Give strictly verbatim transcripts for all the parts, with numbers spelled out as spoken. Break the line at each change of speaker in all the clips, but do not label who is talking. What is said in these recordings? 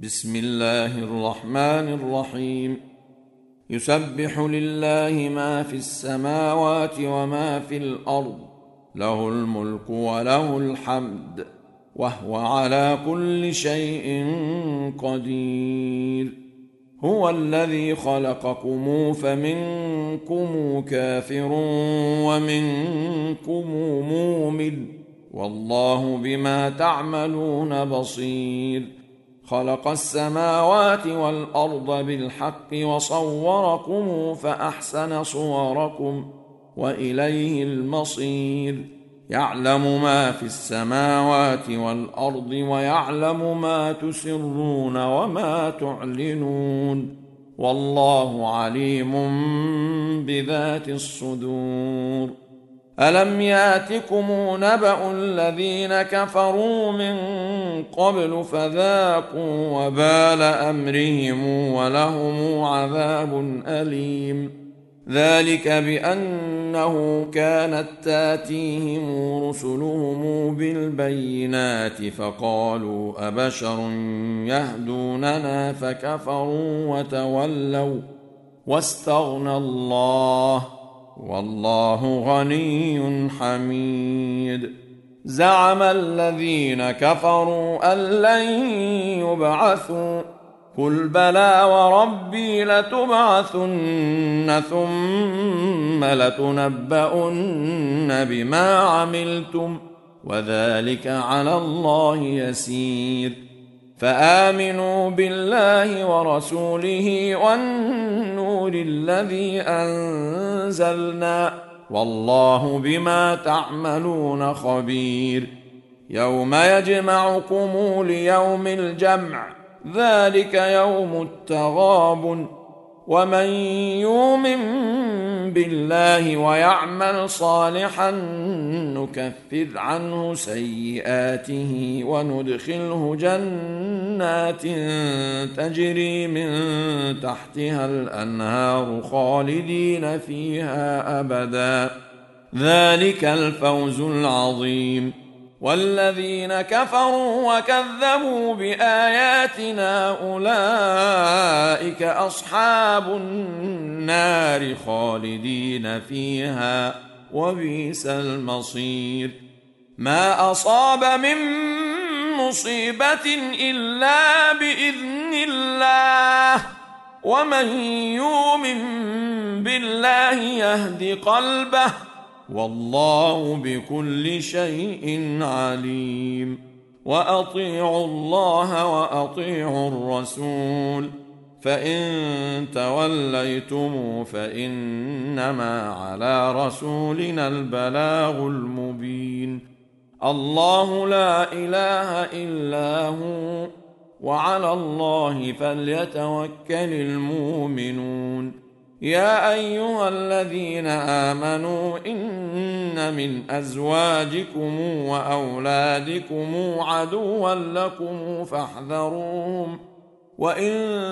بسم الله الرحمن الرحيم. يسبح لله ما في السماوات وما في الأرض، له الملك وله الحمد، وهو على كل شيء قدير. هو الذي خلقكم فمنكم كافر ومنكم مؤمن، والله بما تعملون بصير. خلق السماوات والأرض بالحق وصوركم فأحسن صوركم وإليه المصير. يعلم ما في السماوات والأرض ويعلم ما تسرون وما تعلنون، والله عليم بذات الصدور. ألم ياتكم نبأ الذين كفروا من قبل فذاقوا وبال أمرهم ولهم عذاب أليم. ذلك بأنه كانت تاتيهم رسلهم بالبينات فقالوا أبشر يهدوننا فكفروا وتولوا واستغنى الله، والله غني حميد. زعم الذين كفروا أن لن يبعثوا، قل بلى وربي لتبعثن ثم لتنبؤن بما عملتم، وذلك على الله يسير. فآمنوا بالله ورسوله والنور الذي أنزلنا، والله بما تعملون خبير. يوم يجمعكم ليوم الجمع، ذلك يوم التغابن. ومن يؤمن بالله ويعمل صالحا نكفر عنه سيئاته وندخله جنات تجري من تحتها الأنهار خالدين فيها أبدا، ذلك الفوز العظيم. والذين كفروا وكذبوا بآياتنا أولئك أصحاب النار خالدين فيها وبئس المصير. ما أصاب من مصيبة إلا بإذن الله، ومن يؤمن بالله يهد قلبه، والله بكل شيء عليم. وأطيعوا الله وأطيعوا الرسول، فإن توليتم فإنما على رسولنا البلاغ المبين. الله لا إله إلا هو، وعلى الله فليتوكل المؤمنون. يا أيها الذين آمنوا إن من أزواجكم وأولادكم عدوا لكم فاحذروهم، وإن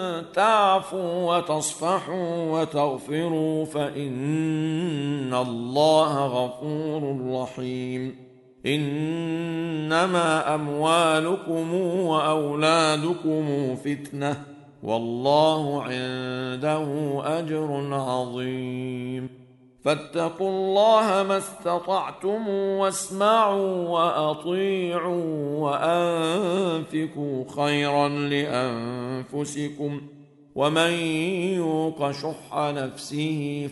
تعفوا وتصفحوا وتغفروا فإن الله غفور رحيم. إنما أموالكم وأولادكم فتنة، والله عنده أجر عظيم. فاتقوا الله ما استطعتم واسمعوا وأطيعوا وأنفقوا خيرا لأنفسكم، ومن يوق شح نفسه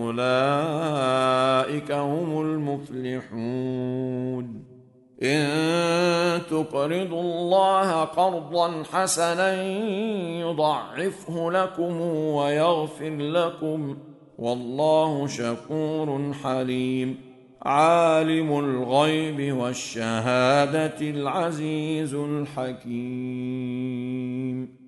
فأولئك هم المفلحون. إن تقرضوا الله قرضا حسنا يضعفه لكم ويغفر لكم، والله شكور حليم. عالم الغيب والشهادة العزيز الحكيم.